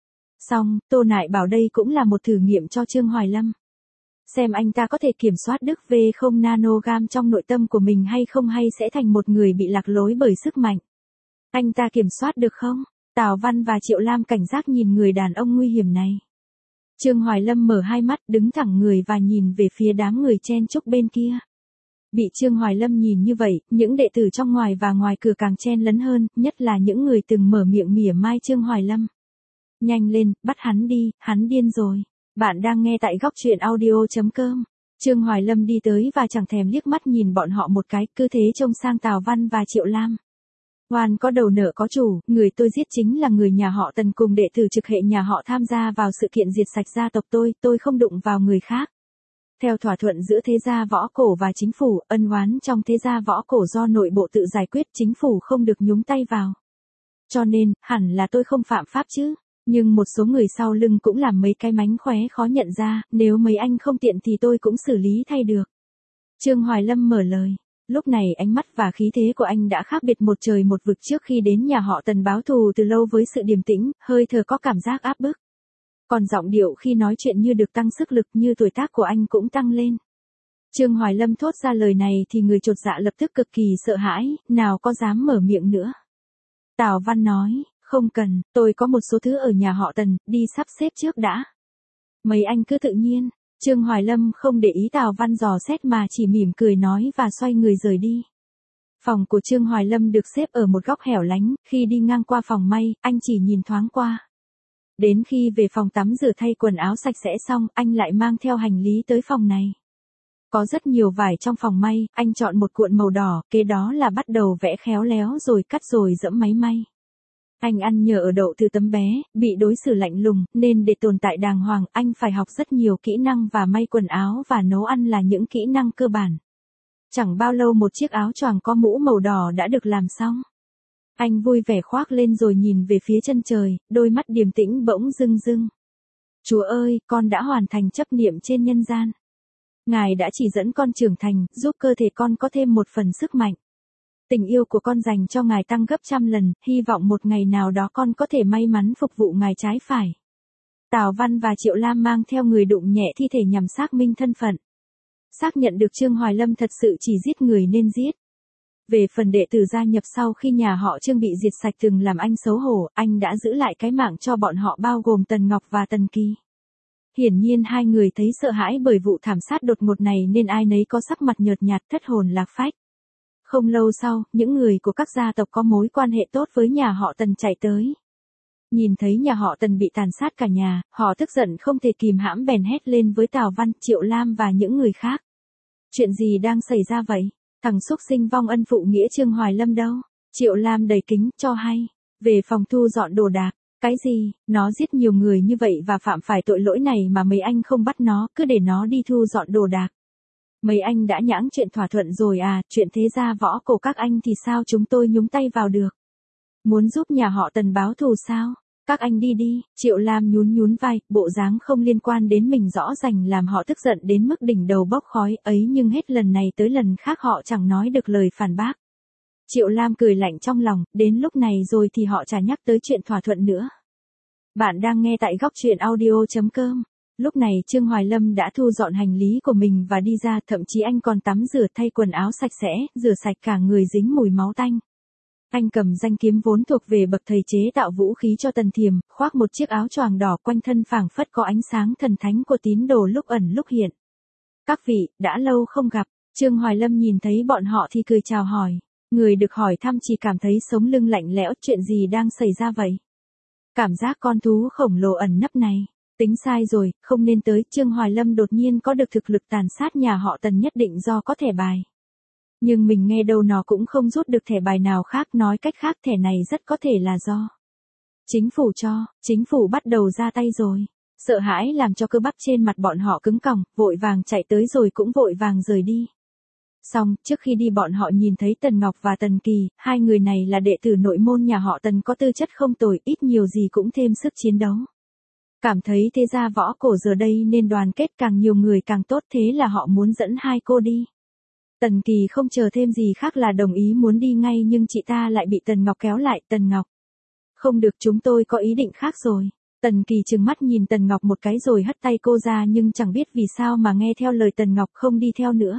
Xong, Tô Nại bảo đây cũng là một thử nghiệm cho Trương Hoài Lâm. Xem anh ta có thể kiểm soát được vê không nanogam trong nội tâm của mình hay không, hay sẽ thành một người bị lạc lối bởi sức mạnh. Anh ta kiểm soát được không? Tào Văn và Triệu Lam cảnh giác nhìn người đàn ông nguy hiểm này. Trương Hoài Lâm mở hai mắt, đứng thẳng người và nhìn về phía đám người chen chúc bên kia. Bị Trương Hoài Lâm nhìn như vậy, những đệ tử trong ngoài và ngoài cửa càng chen lấn hơn, nhất là những người từng mở miệng mỉa mai Trương Hoài Lâm. Nhanh lên, bắt hắn đi, hắn điên rồi. Bạn đang nghe tại góc truyện audio chấm com. Trương Hoài Lâm đi tới và chẳng thèm liếc mắt nhìn bọn họ một cái, cứ thế trông sang Tào Văn và Triệu Lam. Oan có đầu nợ có chủ, người tôi giết chính là người nhà họ Tần cùng đệ tử trực hệ nhà họ tham gia vào sự kiện diệt sạch gia tộc tôi, tôi không đụng vào người khác. Theo thỏa thuận giữa thế gia võ cổ và chính phủ, ân oán trong thế gia võ cổ do nội bộ tự giải quyết, chính phủ không được nhúng tay vào. Cho nên, hẳn là tôi không phạm pháp chứ. Nhưng một số người sau lưng cũng làm mấy cái mánh khóe khó nhận ra, nếu mấy anh không tiện thì tôi cũng xử lý thay được. Trương Hoài Lâm mở lời. Lúc này ánh mắt và khí thế của anh đã khác biệt một trời một vực trước khi đến nhà họ Tần báo thù từ lâu với sự điềm tĩnh, hơi thở có cảm giác áp bức. Còn giọng điệu khi nói chuyện như được tăng sức lực, như tuổi tác của anh cũng tăng lên. Trương Hoài Lâm thốt ra lời này thì người chột dạ lập tức cực kỳ sợ hãi, nào có dám mở miệng nữa. Tào Văn nói, không cần, tôi có một số thứ ở nhà họ Tần, đi sắp xếp trước đã. Mấy anh cứ tự nhiên. Trương Hoài Lâm không để ý Tào Văn dò xét mà chỉ mỉm cười nói và xoay người rời đi. Phòng của Trương Hoài Lâm được xếp ở một góc hẻo lánh, khi đi ngang qua phòng may, anh chỉ nhìn thoáng qua. Đến khi về phòng tắm rửa thay quần áo sạch sẽ xong, anh lại mang theo hành lý tới phòng này. Có rất nhiều vải trong phòng may, anh chọn một cuộn màu đỏ, kế đó là bắt đầu vẽ khéo léo rồi cắt rồi dẫm máy may. Anh ăn nhờ ở đậu từ tấm bé, bị đối xử lạnh lùng, nên để tồn tại đàng hoàng, anh phải học rất nhiều kỹ năng và may quần áo và nấu ăn là những kỹ năng cơ bản. Chẳng bao lâu một chiếc áo choàng có mũ màu đỏ đã được làm xong. Anh vui vẻ khoác lên rồi nhìn về phía chân trời, đôi mắt điềm tĩnh bỗng rưng rưng. Chúa ơi, con đã hoàn thành chấp niệm trên nhân gian. Ngài đã chỉ dẫn con trưởng thành, giúp cơ thể con có thêm một phần sức mạnh. Tình yêu của con dành cho Ngài tăng gấp trăm lần, hy vọng một ngày nào đó con có thể may mắn phục vụ Ngài trái phải. Tào Văn và Triệu Lam mang theo người đụng nhẹ thi thể nhằm xác minh thân phận. Xác nhận được Trương Hoài Lâm thật sự chỉ giết người nên giết. Về phần đệ tử gia nhập sau khi nhà họ Trương bị diệt sạch từng làm anh xấu hổ, anh đã giữ lại cái mạng cho bọn họ bao gồm Tần Ngọc và Tần Kỳ. Hiển nhiên hai người thấy sợ hãi bởi vụ thảm sát đột ngột này nên ai nấy có sắc mặt nhợt nhạt thất hồn lạc phách. Không lâu sau, những người của các gia tộc có mối quan hệ tốt với nhà họ Tần chạy tới. Nhìn thấy nhà họ Tần bị tàn sát cả nhà, họ tức giận không thể kìm hãm bèn hét lên với Tào Văn, Triệu Lam và những người khác. Chuyện gì đang xảy ra vậy? Thằng xúc sinh vong ân phụ nghĩa Trương Hoài Lâm đâu? Triệu Lam đầy kính, cho hay. Về phòng thu dọn đồ đạc. Cái gì? Nó giết nhiều người như vậy và phạm phải tội lỗi này mà mấy anh không bắt nó, cứ để nó đi thu dọn đồ đạc. Mấy anh đã nhãng chuyện thỏa thuận rồi à, chuyện thế gia võ cổ các anh thì sao chúng tôi nhúng tay vào được? Muốn giúp nhà họ Tần báo thù sao? Các anh đi đi, Triệu Lam nhún nhún vai, bộ dáng không liên quan đến mình rõ ràng làm họ tức giận đến mức đỉnh đầu bốc khói ấy nhưng hết lần này tới lần khác họ chẳng nói được lời phản bác. Triệu Lam cười lạnh trong lòng, đến lúc này rồi thì họ chả nhắc tới chuyện thỏa thuận nữa. Bạn đang nghe tại góc truyện audio chấm com. Lúc này Trương Hoài Lâm đã thu dọn hành lý của mình và đi ra, thậm chí anh còn tắm rửa thay quần áo sạch sẽ, rửa sạch cả người dính mùi máu tanh. Anh cầm danh kiếm vốn thuộc về bậc thầy chế tạo vũ khí cho Tần Thiềm, khoác một chiếc áo choàng đỏ quanh thân phảng phất có ánh sáng thần thánh của tín đồ lúc ẩn lúc hiện. Các vị, đã lâu không gặp, Trương Hoài Lâm nhìn thấy bọn họ thì cười chào hỏi. Người được hỏi thăm chỉ cảm thấy sống lưng lạnh lẽo, chuyện gì đang xảy ra vậy? Cảm giác con thú khổng lồ ẩn nấp này. Tính sai rồi, không nên tới. Trương Hoài Lâm đột nhiên có được thực lực tàn sát nhà họ Tần nhất định do có thẻ bài. Nhưng mình nghe đâu nó cũng không rút được thẻ bài nào khác, nói cách khác thẻ này rất có thể là do chính phủ cho, chính phủ bắt đầu ra tay rồi. Sợ hãi làm cho cơ bắp trên mặt bọn họ cứng còng, vội vàng chạy tới rồi cũng vội vàng rời đi. Xong, trước khi đi bọn họ nhìn thấy Tần Ngọc và Tần Kỳ, hai người này là đệ tử nội môn nhà họ Tần có tư chất không tồi, ít nhiều gì cũng thêm sức chiến đấu. Cảm thấy thế gia võ cổ giờ đây nên đoàn kết càng nhiều người càng tốt, thế là họ muốn dẫn hai cô đi. Tần Kỳ không chờ thêm gì khác là đồng ý muốn đi ngay nhưng chị ta lại bị Tần Ngọc kéo lại. Tần Ngọc, không được, chúng tôi có ý định khác rồi. Tần Kỳ trừng mắt nhìn Tần Ngọc một cái rồi hất tay cô ra nhưng chẳng biết vì sao mà nghe theo lời Tần Ngọc không đi theo nữa.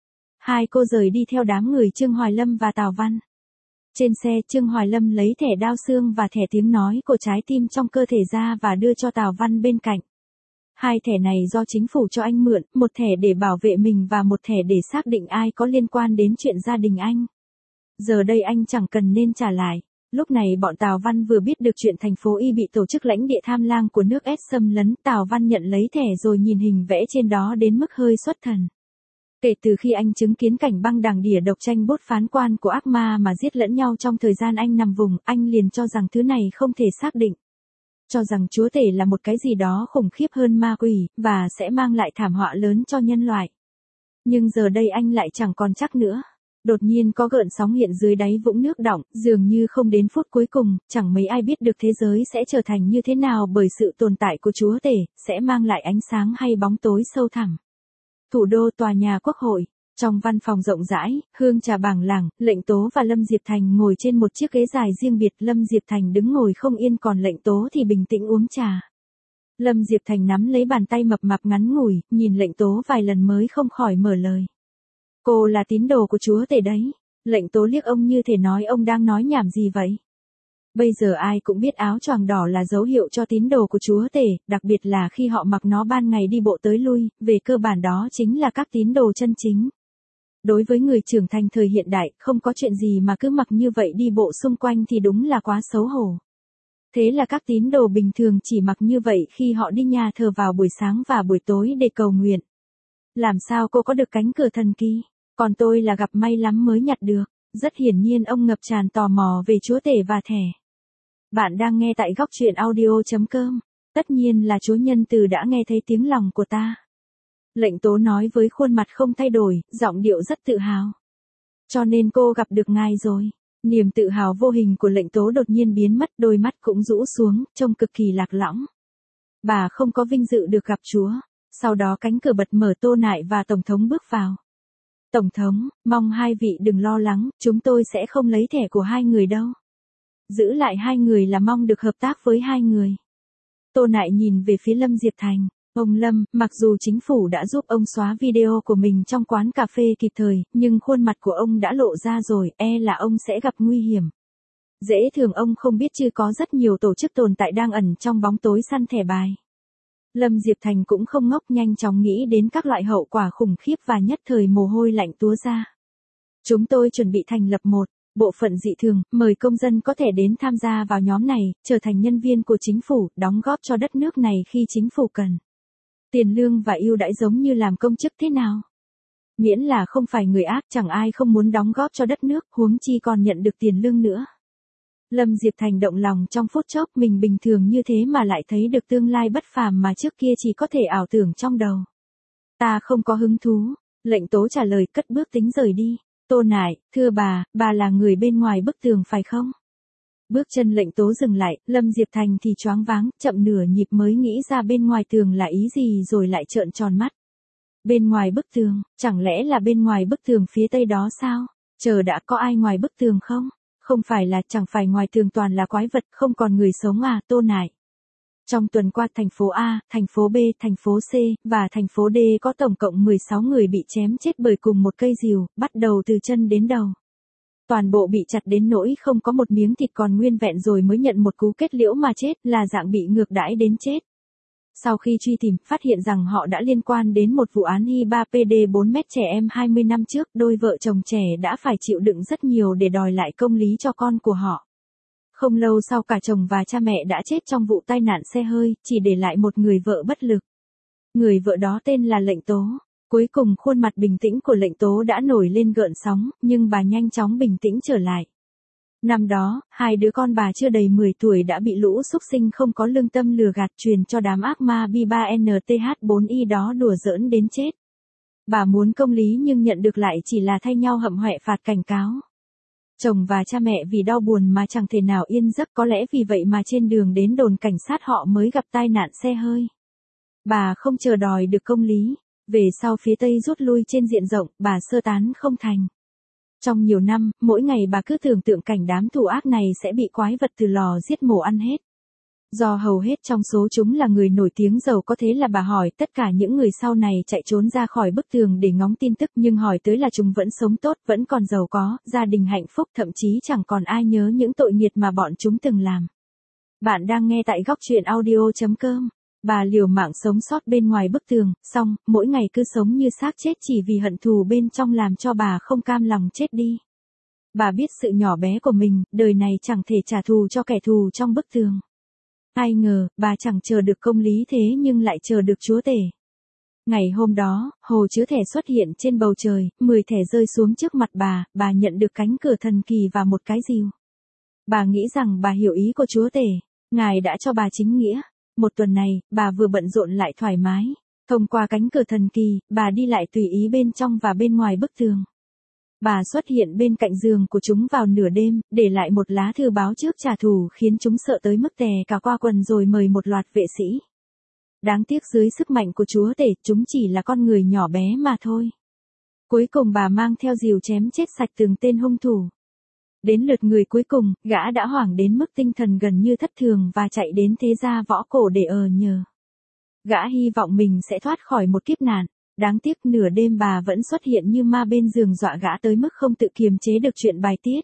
Hai cô rời đi theo đám người Trương Hoài Lâm và Tào Văn. Trên xe Trương Hoài Lâm lấy thẻ đao xương và thẻ tiếng nói của trái tim trong cơ thể ra và đưa cho Tào Văn bên cạnh. Hai thẻ này do chính phủ cho anh mượn, một thẻ để bảo vệ mình và một thẻ để xác định ai có liên quan đến chuyện gia đình anh. Giờ đây anh chẳng cần nên trả lại. Lúc này bọn Tào Văn vừa biết được chuyện thành phố Y bị tổ chức lãnh địa tham lang của nước S xâm lấn. Tào Văn nhận lấy thẻ rồi nhìn hình vẽ trên đó đến mức hơi xuất thần. Kể từ khi anh chứng kiến cảnh băng đảng đỉa độc tranh bốt phán quan của ác ma mà giết lẫn nhau trong thời gian anh nằm vùng, anh liền cho rằng thứ này không thể xác định. Cho rằng chúa tể là một cái gì đó khủng khiếp hơn ma quỷ, và sẽ mang lại thảm họa lớn cho nhân loại. Nhưng giờ đây anh lại chẳng còn chắc nữa. Đột nhiên có gợn sóng hiện dưới đáy vũng nước đọng, dường như không đến phút cuối cùng, chẳng mấy ai biết được thế giới sẽ trở thành như thế nào bởi sự tồn tại của chúa tể, sẽ mang lại ánh sáng hay bóng tối sâu thẳm. Thủ đô tòa nhà quốc hội, trong văn phòng rộng rãi, hương trà bảng lảng, Lệnh Tố và Lâm Diệp Thành ngồi trên một chiếc ghế dài riêng biệt. Lâm Diệp Thành đứng ngồi không yên còn Lệnh Tố thì bình tĩnh uống trà. Lâm Diệp Thành nắm lấy bàn tay mập mạp ngắn ngủi, nhìn Lệnh Tố vài lần mới không khỏi mở lời. Cô là tín đồ của chúa tể đấy. Lệnh Tố liếc ông như thể nói ông đang nói nhảm gì vậy. Bây giờ ai cũng biết áo choàng đỏ là dấu hiệu cho tín đồ của chúa tể, đặc biệt là khi họ mặc nó ban ngày đi bộ tới lui, về cơ bản đó chính là các tín đồ chân chính. Đối với người trưởng thành thời hiện đại, không có chuyện gì mà cứ mặc như vậy đi bộ xung quanh thì đúng là quá xấu hổ. Thế là các tín đồ bình thường chỉ mặc như vậy khi họ đi nhà thờ vào buổi sáng và buổi tối để cầu nguyện. Làm sao cô có được cánh cửa thần kỳ? Còn tôi là gặp may lắm mới nhặt được. Rất hiển nhiên ông ngập tràn tò mò về chúa tể và thẻ. Bạn đang nghe tại góc truyện audio chấm com. Tất nhiên là Chúa Nhân Từ đã nghe thấy tiếng lòng của ta. Lệnh Tố nói với khuôn mặt không thay đổi, giọng điệu rất tự hào. Cho nên cô gặp được ngài rồi. Niềm tự hào vô hình của Lệnh Tố đột nhiên biến mất, đôi mắt cũng rũ xuống, trông cực kỳ lạc lõng. Bà không có vinh dự được gặp Chúa. Sau đó cánh cửa bật mở, Tô Nại và Tổng thống bước vào. Tổng thống, mong hai vị đừng lo lắng, chúng tôi sẽ không lấy thẻ của hai người đâu. Giữ lại hai người là mong được hợp tác với hai người. Tô Nại nhìn về phía Lâm Diệp Thành. Ông Lâm, mặc dù chính phủ đã giúp ông xóa video của mình trong quán cà phê kịp thời, nhưng khuôn mặt của ông đã lộ ra rồi, e là ông sẽ gặp nguy hiểm. Dễ thường ông không biết chứ có rất nhiều tổ chức tồn tại đang ẩn trong bóng tối săn thẻ bài. Lâm Diệp Thành cũng không ngốc, nhanh chóng nghĩ đến các loại hậu quả khủng khiếp và nhất thời mồ hôi lạnh túa ra. Chúng tôi chuẩn bị thành lập một bộ phận dị thường, mời công dân có thể đến tham gia vào nhóm này, trở thành nhân viên của chính phủ, đóng góp cho đất nước này khi chính phủ cần. Tiền lương và ưu đãi giống như làm công chức thế nào? Miễn là không phải người ác, chẳng ai không muốn đóng góp cho đất nước, huống chi còn nhận được tiền lương nữa. Lâm Diệp Thành động lòng trong phút chốc, mình bình thường như thế mà lại thấy được tương lai bất phàm mà trước kia chỉ có thể ảo tưởng trong đầu. Ta không có hứng thú, Lệnh Tố trả lời, cất bước tính rời đi. Tô Nại, thưa bà, bà là người bên ngoài bức tường phải không? Bước chân Lệnh Tố dừng lại, Lâm Diệp Thành thì choáng váng, chậm nửa nhịp mới nghĩ ra bên ngoài tường là ý gì rồi lại trợn tròn mắt. Bên ngoài bức tường, chẳng lẽ là bên ngoài bức tường phía tây đó sao? Chờ đã, có ai ngoài bức tường không? Không phải là, chẳng phải ngoài tường toàn là quái vật, không còn người sống à, Tô Nại. Trong tuần qua thành phố A, thành phố B, thành phố C, và thành phố D có tổng cộng mười sáu người bị chém chết bởi cùng một cây rìu, bắt đầu từ chân đến đầu. Toàn bộ bị chặt đến nỗi không có một miếng thịt còn nguyên vẹn rồi mới nhận một cú kết liễu mà chết, là dạng bị ngược đãi đến chết. Sau khi truy tìm, phát hiện rằng họ đã liên quan đến một vụ án i ba P D bốn mét trẻ em hai mươi năm trước, đôi vợ chồng trẻ đã phải chịu đựng rất nhiều để đòi lại công lý cho con của họ. Không lâu sau cả chồng và cha mẹ đã chết trong vụ tai nạn xe hơi, chỉ để lại một người vợ bất lực. Người vợ đó tên là Lệnh Tố. Cuối cùng khuôn mặt bình tĩnh của Lệnh Tố đã nổi lên gợn sóng, nhưng bà nhanh chóng bình tĩnh trở lại. Năm đó, hai đứa con bà chưa đầy mười tuổi đã bị lũ súc sinh không có lương tâm lừa gạt truyền cho đám ác ma B ba N T H bốn I đó đùa giỡn đến chết. Bà muốn công lý nhưng nhận được lại chỉ là thay nhau hậm hoẹ phạt cảnh cáo. Chồng và cha mẹ vì đau buồn mà chẳng thể nào yên giấc, có lẽ vì vậy mà trên đường đến đồn cảnh sát họ mới gặp tai nạn xe hơi. Bà không chờ đòi được công lý. Về sau phía Tây rút lui trên diện rộng, bà sơ tán không thành. Trong nhiều năm, mỗi ngày bà cứ tưởng tượng cảnh đám thù ác này sẽ bị quái vật từ lò giết mổ ăn hết. Do hầu hết trong số chúng là người nổi tiếng giàu có, thế là bà hỏi tất cả những người sau này chạy trốn ra khỏi bức tường để ngóng tin tức, nhưng hỏi tới là chúng vẫn sống tốt, vẫn còn giàu có, gia đình hạnh phúc, thậm chí chẳng còn ai nhớ những tội nghiệt mà bọn chúng từng làm. Bạn đang nghe tại góc truyện audio chấm com. Bà liều mạng sống sót bên ngoài bức tường, xong, mỗi ngày cứ sống như xác chết chỉ vì hận thù bên trong làm cho bà không cam lòng chết đi. Bà biết sự nhỏ bé của mình, đời này chẳng thể trả thù cho kẻ thù trong bức tường. Ai ngờ, bà chẳng chờ được công lý thế nhưng lại chờ được chúa tể. Ngày hôm đó, hồ chứa thẻ xuất hiện trên bầu trời, mười thẻ rơi xuống trước mặt bà, bà nhận được cánh cửa thần kỳ và một cái rìu. Bà nghĩ rằng bà hiểu ý của chúa tể, ngài đã cho bà chính nghĩa. Một tuần này, bà vừa bận rộn lại thoải mái. Thông qua cánh cửa thần kỳ, bà đi lại tùy ý bên trong và bên ngoài bức tường. Bà xuất hiện bên cạnh giường của chúng vào nửa đêm, để lại một lá thư báo trước trả thù khiến chúng sợ tới mức tè cả qua quần rồi mời một loạt vệ sĩ. Đáng tiếc dưới sức mạnh của chúa tể, chúng chỉ là con người nhỏ bé mà thôi. Cuối cùng bà mang theo rìu chém chết sạch từng tên hung thủ. Đến lượt người cuối cùng, gã đã hoảng đến mức tinh thần gần như thất thường và chạy đến thế gia võ cổ để ờ nhờ. Gã hy vọng mình sẽ thoát khỏi một kiếp nạn. Đáng tiếc nửa đêm bà vẫn xuất hiện như ma bên giường dọa gã tới mức không tự kiềm chế được chuyện bài tiết.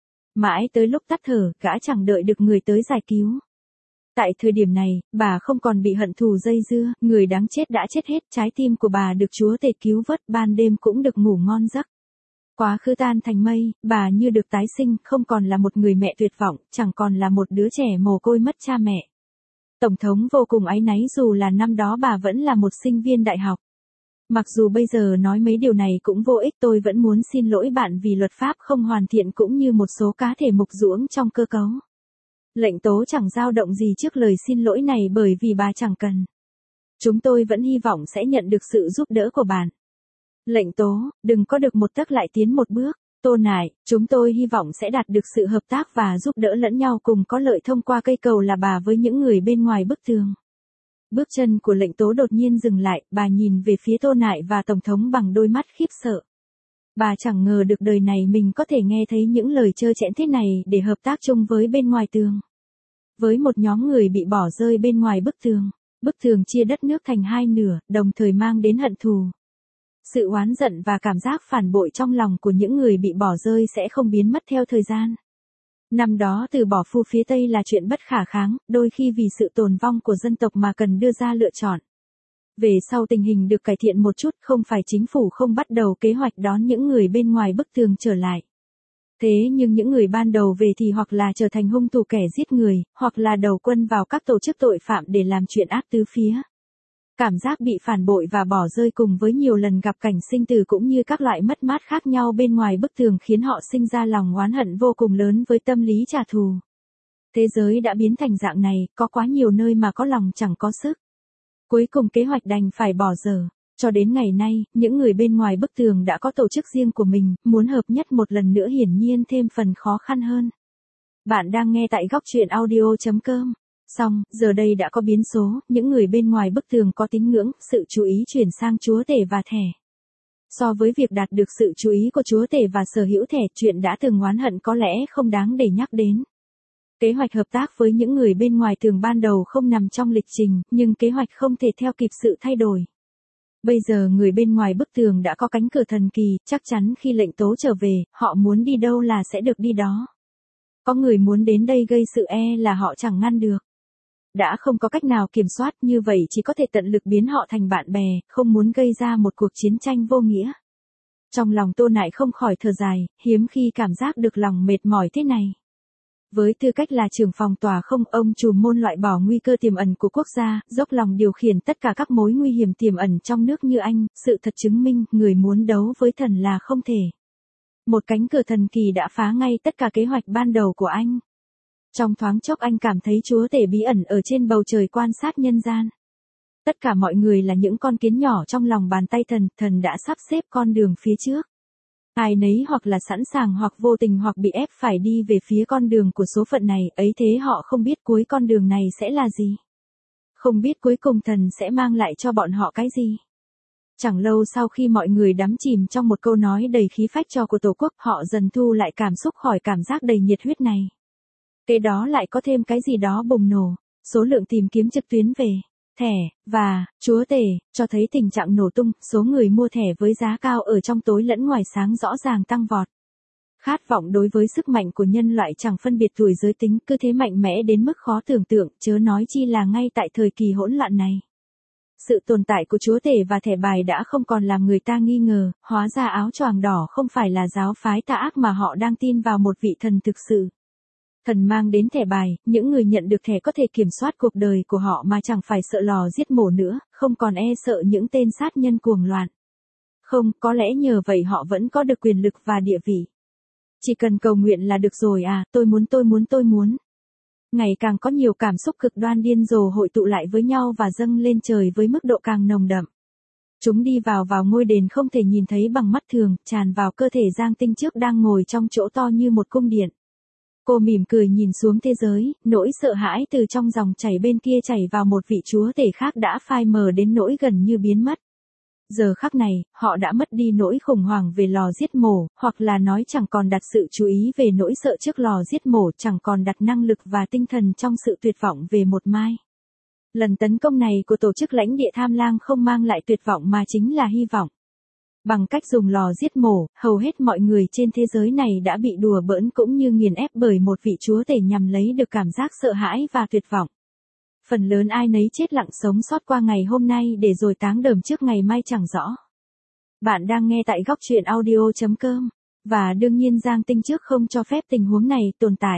Mãi tới lúc tắt thở, gã chẳng đợi được người tới giải cứu. Tại thời điểm này, bà không còn bị hận thù dây dưa, người đáng chết đã chết hết, trái tim của bà được chúa tể cứu vớt, ban đêm cũng được ngủ ngon giấc. Quá khứ tan thành mây, bà như được tái sinh, không còn là một người mẹ tuyệt vọng, chẳng còn là một đứa trẻ mồ côi mất cha mẹ. Tổng thống vô cùng áy náy dù là năm đó bà vẫn là một sinh viên đại học. Mặc dù bây giờ nói mấy điều này cũng vô ích, tôi vẫn muốn xin lỗi bạn vì luật pháp không hoàn thiện cũng như một số cá thể mục ruỗng trong cơ cấu. Lệnh Tố chẳng dao động gì trước lời xin lỗi này bởi vì bà chẳng cần. Chúng tôi vẫn hy vọng sẽ nhận được sự giúp đỡ của bạn. Lệnh Tố, đừng có được một tấc lại tiến một bước. Tô Nại, chúng tôi hy vọng sẽ đạt được sự hợp tác và giúp đỡ lẫn nhau cùng có lợi thông qua cây cầu là bà với những người bên ngoài bức tường. Bước chân của Lệnh Tố đột nhiên dừng lại, bà nhìn về phía Tô Nại và Tổng thống bằng đôi mắt khiếp sợ. Bà chẳng ngờ được đời này mình có thể nghe thấy những lời trơ trẽn thế này để hợp tác chung với bên ngoài tường. Với một nhóm người bị bỏ rơi bên ngoài bức tường, bức tường chia đất nước thành hai nửa, đồng thời mang đến hận thù. Sự oán giận và cảm giác phản bội trong lòng của những người bị bỏ rơi sẽ không biến mất theo thời gian. Năm đó từ bỏ phu phía Tây là chuyện bất khả kháng, đôi khi vì sự tồn vong của dân tộc mà cần đưa ra lựa chọn. Về sau tình hình được cải thiện một chút, không phải chính phủ không bắt đầu kế hoạch đón những người bên ngoài bức tường trở lại. Thế nhưng những người ban đầu về thì hoặc là trở thành hung thủ kẻ giết người, hoặc là đầu quân vào các tổ chức tội phạm để làm chuyện ác tứ phía. Cảm giác bị phản bội và bỏ rơi cùng với nhiều lần gặp cảnh sinh tử cũng như các loại mất mát khác nhau bên ngoài bức tường khiến họ sinh ra lòng oán hận vô cùng lớn với tâm lý trả thù. Thế giới đã biến thành dạng này, có quá nhiều nơi mà có lòng chẳng có sức. Cuối cùng kế hoạch đành phải bỏ dở. Cho đến ngày nay, những người bên ngoài bức tường đã có tổ chức riêng của mình, muốn hợp nhất một lần nữa hiển nhiên thêm phần khó khăn hơn. Bạn đang nghe tại góc truyện audio chấm com. Xong, giờ đây đã có biến số, những người bên ngoài bức tường có tín ngưỡng, sự chú ý chuyển sang chúa tể và thẻ. So với việc đạt được sự chú ý của chúa tể và sở hữu thẻ, chuyện đã từng oán hận có lẽ không đáng để nhắc đến. Kế hoạch hợp tác với những người bên ngoài tường ban đầu không nằm trong lịch trình, nhưng kế hoạch không thể theo kịp sự thay đổi. Bây giờ người bên ngoài bức tường đã có cánh cửa thần kỳ, chắc chắn khi lệnh tố trở về, họ muốn đi đâu là sẽ được đi đó. Có người muốn đến đây gây sự e là họ chẳng ngăn được. Đã không có cách nào kiểm soát, như vậy chỉ có thể tận lực biến họ thành bạn bè, không muốn gây ra một cuộc chiến tranh vô nghĩa. Trong lòng Tô Nại không khỏi thở dài, hiếm khi cảm giác được lòng mệt mỏi thế này. Với tư cách là trưởng phòng tòa không, ông trùm môn loại bỏ nguy cơ tiềm ẩn của quốc gia, dốc lòng điều khiển tất cả các mối nguy hiểm tiềm ẩn trong nước như anh, sự thật chứng minh, người muốn đấu với thần là không thể. Một cánh cửa thần kỳ đã phá ngay tất cả kế hoạch ban đầu của anh. Trong thoáng chốc anh cảm thấy chúa tể bí ẩn ở trên bầu trời quan sát nhân gian. Tất cả mọi người là những con kiến nhỏ trong lòng bàn tay thần, thần đã sắp xếp con đường phía trước. Ai nấy hoặc là sẵn sàng hoặc vô tình hoặc bị ép phải đi về phía con đường của số phận này, ấy thế họ không biết cuối con đường này sẽ là gì. Không biết cuối cùng thần sẽ mang lại cho bọn họ cái gì. Chẳng lâu sau khi mọi người đắm chìm trong một câu nói đầy khí phách cho của Tổ quốc, họ dần thu lại cảm xúc khỏi cảm giác đầy nhiệt huyết này. Kế đó lại có thêm cái gì đó bùng nổ, số lượng tìm kiếm trực tuyến về thẻ, và, chúa tể, cho thấy tình trạng nổ tung, số người mua thẻ với giá cao ở trong tối lẫn ngoài sáng rõ ràng tăng vọt. Khát vọng đối với sức mạnh của nhân loại chẳng phân biệt tuổi giới tính, cứ thế mạnh mẽ đến mức khó tưởng tượng, chớ nói chi là ngay tại thời kỳ hỗn loạn này. Sự tồn tại của chúa tể và thẻ bài đã không còn làm người ta nghi ngờ, hóa ra áo choàng đỏ không phải là giáo phái tà ác mà họ đang tin vào một vị thần thực sự. Thần mang đến thẻ bài, những người nhận được thẻ có thể kiểm soát cuộc đời của họ mà chẳng phải sợ lò giết mổ nữa, không còn e sợ những tên sát nhân cuồng loạn. Không, có lẽ nhờ vậy họ vẫn có được quyền lực và địa vị. Chỉ cần cầu nguyện là được rồi à, tôi muốn tôi muốn tôi muốn. Ngày càng có nhiều cảm xúc cực đoan điên rồ hội tụ lại với nhau và dâng lên trời với mức độ càng nồng đậm. Chúng đi vào vào ngôi đền không thể nhìn thấy bằng mắt thường, tràn vào cơ thể Giang Tinh trước đang ngồi trong chỗ to như một cung điện. Cô mỉm cười nhìn xuống thế giới, nỗi sợ hãi từ trong dòng chảy bên kia chảy vào một vị chúa tể khác đã phai mờ đến nỗi gần như biến mất. Giờ khắc này, họ đã mất đi nỗi khủng hoảng về lò giết mổ, hoặc là nói chẳng còn đặt sự chú ý về nỗi sợ trước lò giết mổ, chẳng còn đặt năng lực và tinh thần trong sự tuyệt vọng về một mai. Lần tấn công này của tổ chức lãnh địa tham lang không mang lại tuyệt vọng mà chính là hy vọng. Bằng cách dùng lò giết mổ, hầu hết mọi người trên thế giới này đã bị đùa bỡn cũng như nghiền ép bởi một vị chúa tể nhằm lấy được cảm giác sợ hãi và tuyệt vọng. Phần lớn ai nấy chết lặng sống sót qua ngày hôm nay để rồi táng đờm trước ngày mai chẳng rõ. Bạn đang nghe tại góc truyện audio chấm com. Và đương nhiên Giang Tinh trước không cho phép tình huống này tồn tại.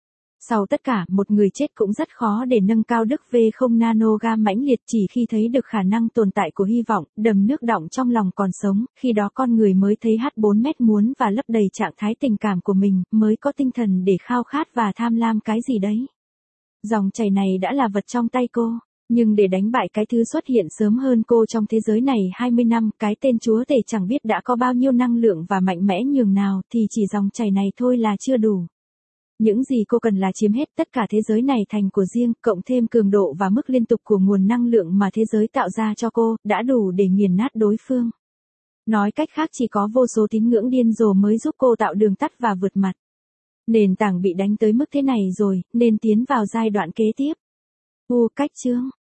Sau tất cả, một người chết cũng rất khó để nâng cao đức V không nanogam mãnh liệt chỉ khi thấy được khả năng tồn tại của hy vọng, đầm nước đọng trong lòng còn sống, khi đó con người mới thấy hát bốn mét muốn và lấp đầy trạng thái tình cảm của mình, mới có tinh thần để khao khát và tham lam cái gì đấy. Dòng chảy này đã là vật trong tay cô, nhưng để đánh bại cái thứ xuất hiện sớm hơn cô trong thế giới này hai mươi năm, cái tên chúa tể chẳng biết đã có bao nhiêu năng lượng và mạnh mẽ nhường nào, thì chỉ dòng chảy này thôi là chưa đủ. Những gì cô cần là chiếm hết tất cả thế giới này thành của riêng, cộng thêm cường độ và mức liên tục của nguồn năng lượng mà thế giới tạo ra cho cô, đã đủ để nghiền nát đối phương. Nói cách khác chỉ có vô số tín ngưỡng điên rồ mới giúp cô tạo đường tắt và vượt mặt. Nền tảng bị đánh tới mức thế này rồi, nên tiến vào giai đoạn kế tiếp. U cách chương.